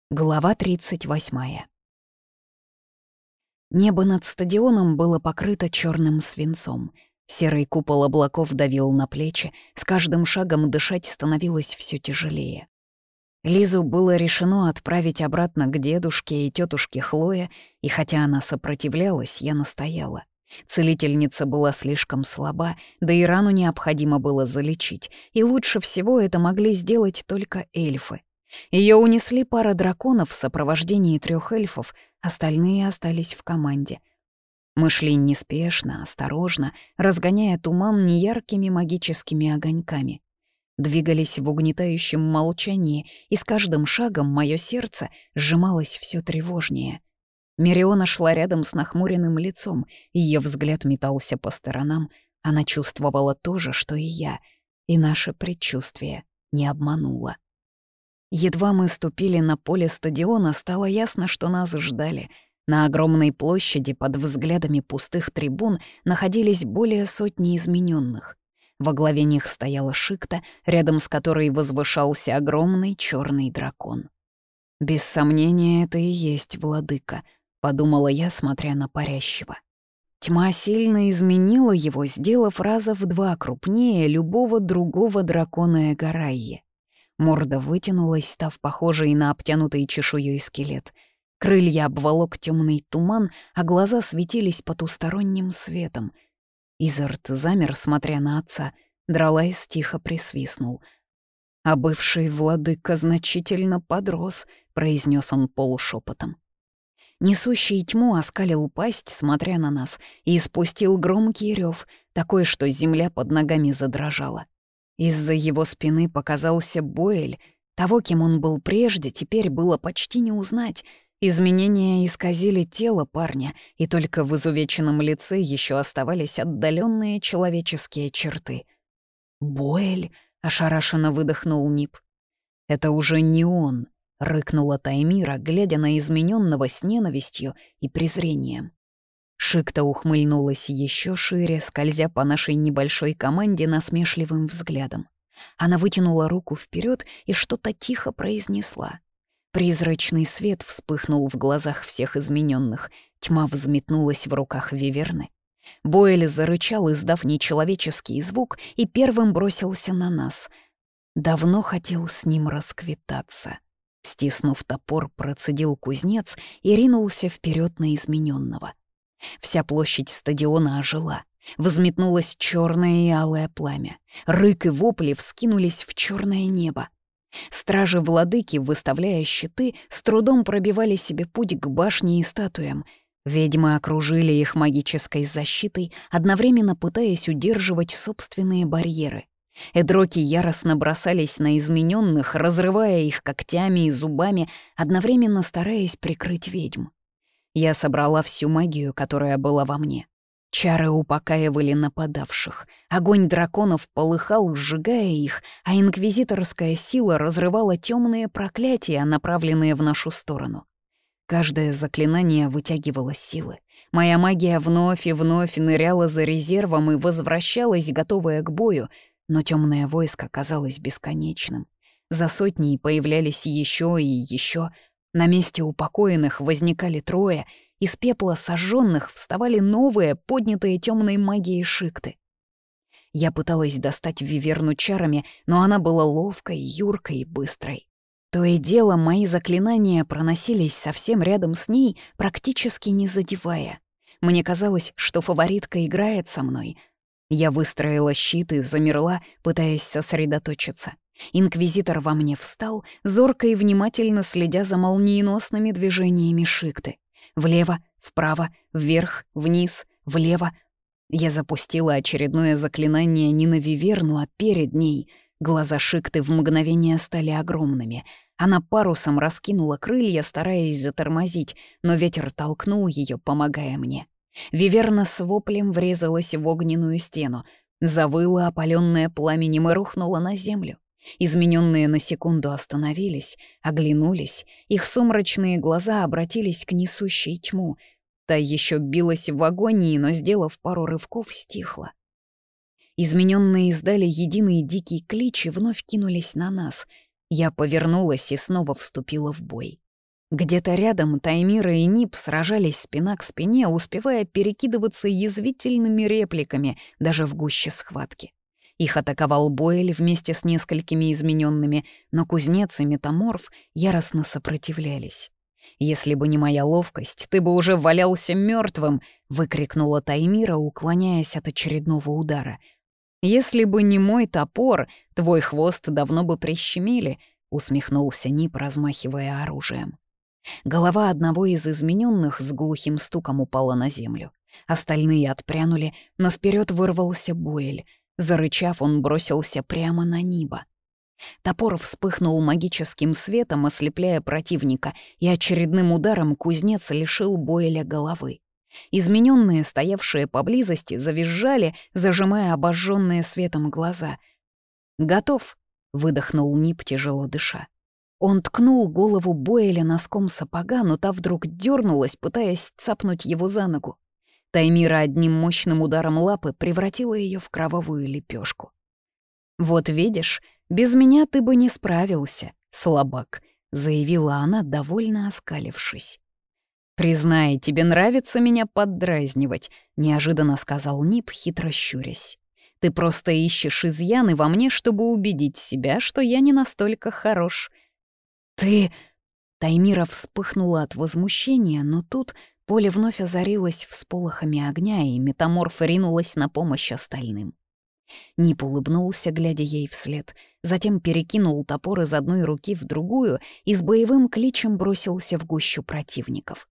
Глава 38. Небо над стадионом было покрыто черным свинцом. Серый купол облаков давил на плечи, с каждым шагом дышать становилось все тяжелее. Лизу было решено отправить обратно к дедушке и тетушке Хлое, и хотя она сопротивлялась, я настояла. Целительница была слишком слаба, да и рану необходимо было залечить, и лучше всего это могли сделать только эльфы. Ее унесли пара драконов в сопровождении 3 эльфов, остальные остались в команде. Мы шли неспешно, осторожно, разгоняя туман неяркими магическими огоньками. Двигались в угнетающем молчании, и с каждым шагом мое сердце сжималось все тревожнее. Мириона шла рядом с нахмуренным лицом, ее взгляд метался по сторонам, она чувствовала то же, что и я, и наше предчувствие не обмануло. Едва мы ступили на поле стадиона, стало ясно, что нас ждали. На огромной площади под взглядами пустых трибун находились более сотни измененных. Во главе них стояла Шикта, рядом с которой возвышался огромный черный дракон. «Без сомнения, это и есть владыка», — подумала я, смотря на парящего. Тьма сильно изменила его, сделав раза в 2 крупнее любого другого дракона Эгорайи. Морда вытянулась, став похожей на обтянутый чешуей скелет. Крылья обволок темный туман, а глаза светились потусторонним светом. Изард замер, смотря на отца. Дралайс тихо присвистнул. «А бывший владыка значительно подрос», — произнес он полушепотом. Несущий тьму оскалил пасть, смотря на нас, и испустил громкий рев, такой, что земля под ногами задрожала. Из-за его спины показался Боэль. Того, кем он был прежде, теперь было почти не узнать. Изменения исказили тело парня, и только в изувеченном лице еще оставались отдаленные человеческие черты. «Боэль?» — ошарашенно выдохнул Нип. «Это уже не он», — рыкнула Таймира, глядя на измененного с ненавистью и презрением. Шикта ухмыльнулась еще шире, скользя по нашей небольшой команде насмешливым взглядом. Она вытянула руку вперед и что-то тихо произнесла. Призрачный свет вспыхнул в глазах всех измененных, тьма взметнулась в руках Виверны. Боэль зарычал, издав нечеловеческий звук, и первым бросился на нас. Давно хотел с ним расквитаться. Стиснув топор, процедил кузнец и ринулся вперед на измененного. Вся площадь стадиона ожила. Взметнулось черное и алое пламя. Рык и вопли вскинулись в черное небо. Стражи владыки, выставляя щиты, с трудом пробивали себе путь к башне и статуям. Ведьмы окружили их магической защитой, одновременно пытаясь удерживать собственные барьеры. Эдроки яростно бросались на измененных, разрывая их когтями и зубами, одновременно стараясь прикрыть ведьм. Я собрала всю магию, которая была во мне. Чары упокаивали нападавших. Огонь драконов полыхал, сжигая их, а инквизиторская сила разрывала темные проклятия, направленные в нашу сторону. Каждое заклинание вытягивало силы. Моя магия вновь и вновь ныряла за резервом и возвращалась, готовая к бою, но темное войско казалось бесконечным. За сотней появлялись еще и еще. На месте упокоенных возникали 3, из пепла сожженных вставали новые, поднятые темной магией Шикты. Я пыталась достать Виверну чарами, но она была ловкой, юркой и быстрой. То и дело, мои заклинания проносились совсем рядом с ней, практически не задевая. Мне казалось, что фаворитка играет со мной. Я выстроила щит и замерла, пытаясь сосредоточиться. Инквизитор во мне встал, зорко и внимательно следя за молниеносными движениями Шикты. Влево, вправо, вверх, вниз, влево. Я запустила очередное заклинание не на Виверну, а перед ней. Глаза Шикты в мгновение стали огромными. Она парусом раскинула крылья, стараясь затормозить, но ветер толкнул ее, помогая мне. Виверна с воплем врезалась в огненную стену, завыла, опаленная пламенем, и рухнула на землю. Измененные на секунду остановились, оглянулись, их сумрачные глаза обратились к несущей тьму. Та еще билась в агонии, но, сделав пару рывков, стихла. Измененные издали единый дикий клич и вновь кинулись на нас. Я повернулась и снова вступила в бой. Где-то рядом Таймира и Нип сражались спина к спине, успевая перекидываться язвительными репликами даже в гуще схватки. Их атаковал Бойль вместе с несколькими измененными, но кузнец и метаморф яростно сопротивлялись. «Если бы не моя ловкость, ты бы уже валялся мертвым, выкрикнула Таймира, уклоняясь от очередного удара. «Если бы не мой топор, твой хвост давно бы прищемили», — усмехнулся Нип, размахивая оружием. Голова одного из измененных с глухим стуком упала на землю. Остальные отпрянули, но вперед вырвался Бойль. Зарычав, он бросился прямо на Ниба. Топор вспыхнул магическим светом, ослепляя противника, и очередным ударом кузнец лишил Бойля головы. Измененные, стоявшие поблизости, завизжали, зажимая обожженные светом глаза. «Готов», — выдохнул Нип, тяжело дыша. Он ткнул голову Бойля носком сапога, но та вдруг дернулась, пытаясь цапнуть его за ногу. Таймира одним мощным ударом лапы превратила ее в кровавую лепешку. «Вот видишь, без меня ты бы не справился, слабак», — заявила она, довольно оскалившись. «Признай, тебе нравится меня поддразнивать», — неожиданно сказал Нип, хитро щурясь. «Ты просто ищешь изъяны во мне, чтобы убедить себя, что я не настолько хорош». «Ты...» Таймира вспыхнула от возмущения, но тут поле вновь озарилось всполохами огня, и метаморф ринулась на помощь остальным. Нип улыбнулся, глядя ей вслед, затем перекинул топор из одной руки в другую и с боевым кличем бросился в гущу противников.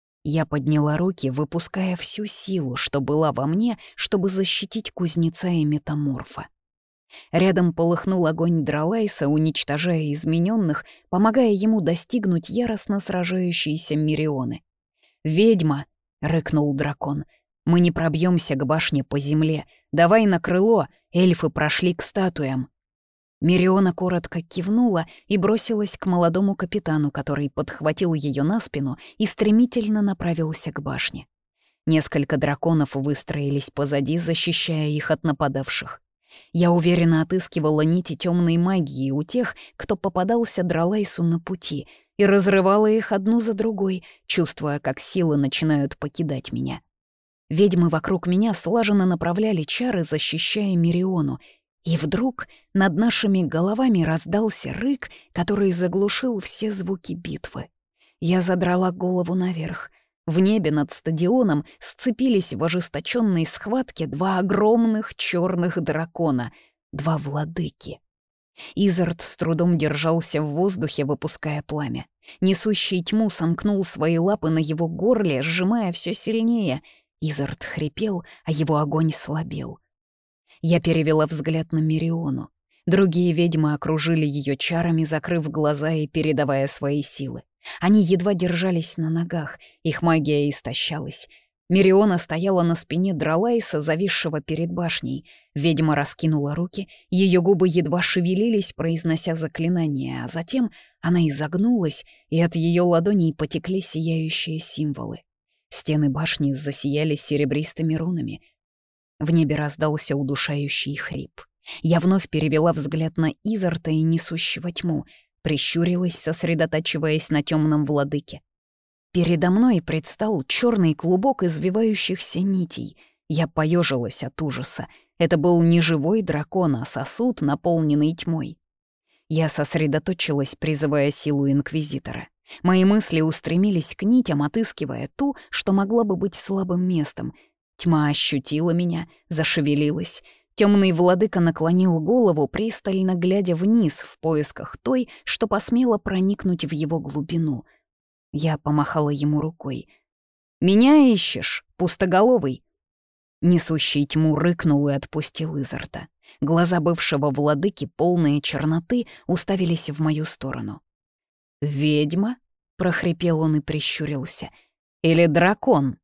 Я подняла руки, выпуская всю силу, что была во мне, чтобы защитить кузнеца и метаморфа. Рядом полыхнул огонь Дралайса, уничтожая измененных, помогая ему достигнуть яростно сражающейся Мирионы. «Ведьма!» — рыкнул дракон. «Мы не пробьемся к башне по земле. Давай на крыло!» Эльфы прошли к статуям. Мириона коротко кивнула и бросилась к молодому капитану, который подхватил ее на спину и стремительно направился к башне. Несколько драконов выстроились позади, защищая их от нападавших. Я уверенно отыскивала нити темной магии у тех, кто попадался Дралайсу на пути, и разрывала их одну за другой, чувствуя, как силы начинают покидать меня. Ведьмы вокруг меня слаженно направляли чары, защищая Мириону, и вдруг над нашими головами раздался рык, который заглушил все звуки битвы. Я задрала голову наверх. В небе над стадионом сцепились в ожесточенной схватке два огромных черных дракона, два владыки. Изард с трудом держался в воздухе, выпуская пламя. Несущий тьму сомкнул свои лапы на его горле, сжимая все сильнее. Изард хрипел, а его огонь слабел. Я перевела взгляд на Мириону. Другие ведьмы окружили ее чарами, закрыв глаза и передавая свои силы. Они едва держались на ногах, их магия истощалась. Мириона стояла на спине Дралайса, зависшего перед башней. Ведьма раскинула руки, ее губы едва шевелились, произнося заклинание, а затем она изогнулась, и от ее ладоней потекли сияющие символы. Стены башни засияли серебристыми рунами. В небе раздался удушающий хрип. Я вновь перевела взгляд на Изарта и несущего тьму, прищурилась, сосредотачиваясь на темном владыке. Передо мной предстал черный клубок извивающихся нитей. Я поежилась от ужаса. Это был не живой дракон, а сосуд, наполненный тьмой. Я сосредоточилась, призывая силу Инквизитора. Мои мысли устремились к нитям, отыскивая ту, что могла бы быть слабым местом. Тьма ощутила меня, зашевелилась. Темный владыка наклонил голову, пристально глядя вниз в поисках той, что посмела проникнуть в его глубину. Я помахала ему рукой. «Меня ищешь, пустоголовый?» Несущий тьму рыкнул и отпустил Изарта. Глаза бывшего владыки, полные черноты, уставились в мою сторону. «Ведьма?» — прохрипел он и прищурился. «Или дракон?»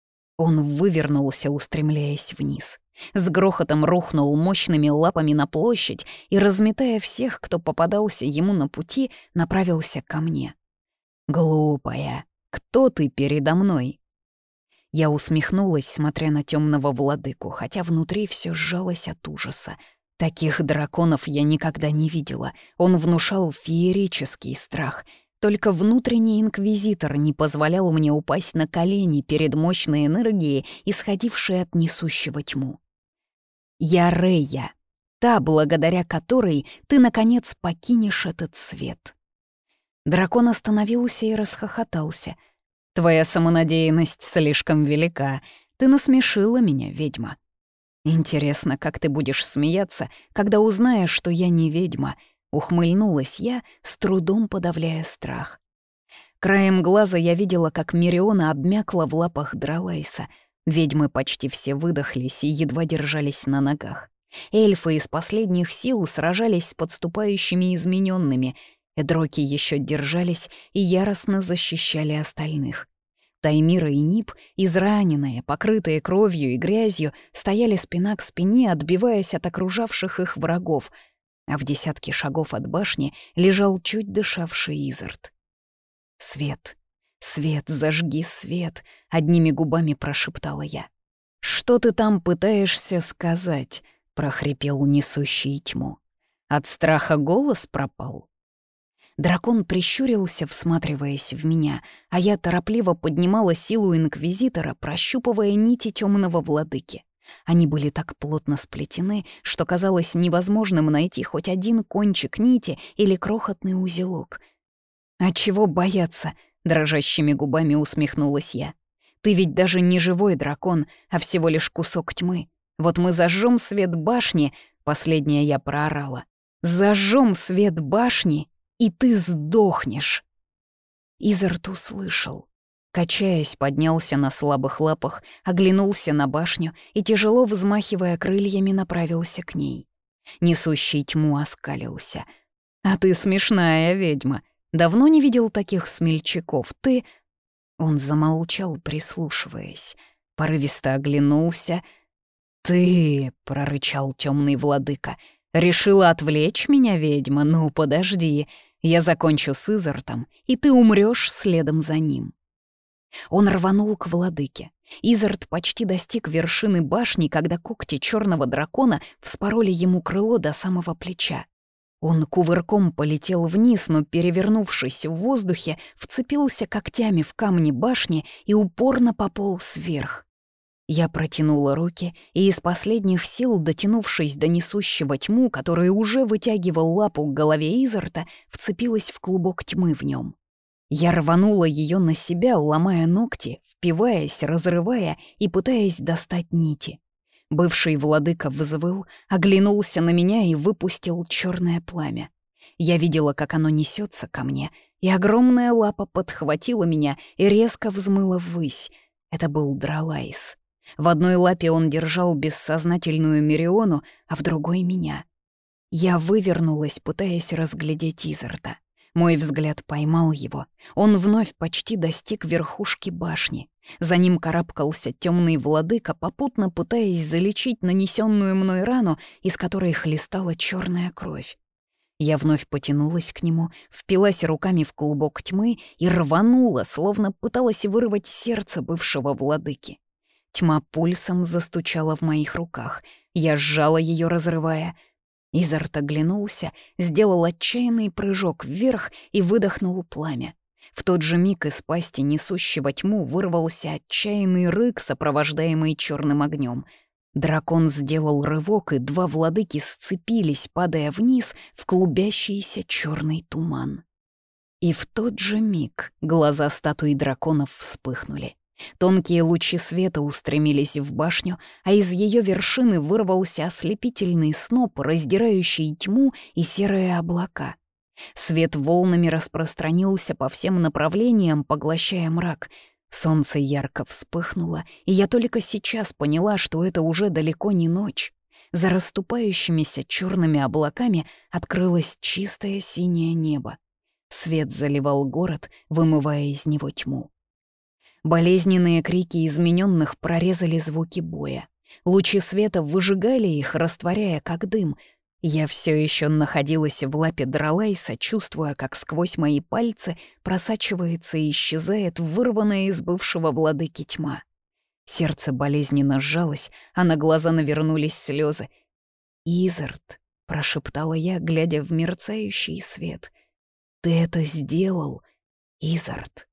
Он вывернулся, устремляясь вниз. С грохотом рухнул мощными лапами на площадь и, разметая всех, кто попадался ему на пути, направился ко мне. «Глупая, кто ты передо мной?» Я усмехнулась, смотря на темного владыку, хотя внутри все сжалось от ужаса. Таких драконов я никогда не видела. Он внушал феерический страх. Только внутренний инквизитор не позволял мне упасть на колени перед мощной энергией, исходившей от несущего тьму. Я Рея, та, благодаря которой ты, наконец, покинешь этот свет. Дракон остановился и расхохотался. Твоя самонадеянность слишком велика. Ты насмешила меня, ведьма. Интересно, как ты будешь смеяться, когда узнаешь, что я не ведьма. Ухмыльнулась я, с трудом подавляя страх. Краем глаза я видела, как Мириона обмякла в лапах Дралайса. Ведьмы почти все выдохлись и едва держались на ногах. Эльфы из последних сил сражались с подступающими измененными. Эдроки еще держались и яростно защищали остальных. Таймира и Нип, израненные, покрытые кровью и грязью, стояли спина к спине, отбиваясь от окружавших их врагов, а в десятке шагов от башни лежал чуть дышавший Изард. «Свет, свет, зажги свет!» — одними губами прошептала я. «Что ты там пытаешься сказать?» — прохрипел несущий тьму. «От страха голос пропал?» Дракон прищурился, всматриваясь в меня, а я торопливо поднимала силу инквизитора, прощупывая нити темного владыки. Они были так плотно сплетены, что казалось невозможным найти хоть один кончик нити или крохотный узелок. «А чего бояться?» — дрожащими губами усмехнулась я. «Ты ведь даже не живой дракон, а всего лишь кусок тьмы. Вот мы зажжем свет башни», — последнее я проорала. «Зажжем свет башни, и ты сдохнешь!» Изард услышал. Качаясь, поднялся на слабых лапах, оглянулся на башню и, тяжело взмахивая крыльями, направился к ней. Несущий тьму оскалился. «А ты смешная ведьма. Давно не видел таких смельчаков. Ты...» Он замолчал, прислушиваясь. Порывисто оглянулся. «Ты...» — прорычал темный владыка. «Решила отвлечь меня, ведьма? Ну, подожди. Я закончу с Изартом, и ты умрёшь следом за ним». Он рванул к владыке. Изард почти достиг вершины башни, когда когти черного дракона вспороли ему крыло до самого плеча. Он кувырком полетел вниз, но, перевернувшись в воздухе, вцепился когтями в камни башни и упорно пополз вверх. Я протянула руки и из последних сил, дотянувшись до несущего тьму, который уже вытягивал лапу к голове Изарта, вцепилась в клубок тьмы в нем. Я рванула ее на себя, ломая ногти, впиваясь, разрывая и пытаясь достать нити. Бывший владыка взвыл, оглянулся на меня и выпустил черное пламя. Я видела, как оно несется ко мне, и огромная лапа подхватила меня и резко взмыла ввысь. Это был Дралайс. В одной лапе он держал бессознательную Мириону, а в другой — меня. Я вывернулась, пытаясь разглядеть Изарда. Мой взгляд поймал его. Он вновь почти достиг верхушки башни. За ним карабкался темный владыка, попутно пытаясь залечить нанесенную мной рану, из которой хлестала черная кровь. Я вновь потянулась к нему, впилась руками в клубок тьмы и рванула, словно пыталась вырвать сердце бывшего владыки. Тьма пульсом застучала в моих руках. Я сжала ее, разрывая. Изард оглянулся, сделал отчаянный прыжок вверх и выдохнул пламя. В тот же миг из пасти несущего тьму вырвался отчаянный рык, сопровождаемый черным огнем. Дракон сделал рывок, и два владыки сцепились, падая вниз в клубящийся черный туман. И в тот же миг глаза статуи драконов вспыхнули. Тонкие лучи света устремились в башню, а из ее вершины вырвался ослепительный сноп, раздирающий тьму и серые облака. Свет волнами распространился по всем направлениям, поглощая мрак. Солнце ярко вспыхнуло, и я только сейчас поняла, что это уже далеко не ночь. За расступающимися черными облаками открылось чистое синее небо. Свет заливал город, вымывая из него тьму. Болезненные крики измененных прорезали звуки боя. Лучи света выжигали их, растворяя как дым. Я все еще находилась в лапе Дралайса, чувствуя, как сквозь мои пальцы просачивается и исчезает вырванная из бывшего владыки тьма. Сердце болезненно сжалось, а на глаза навернулись слезы. «Изард», — прошептала я, глядя в мерцающий свет, — «ты это сделал, Изард.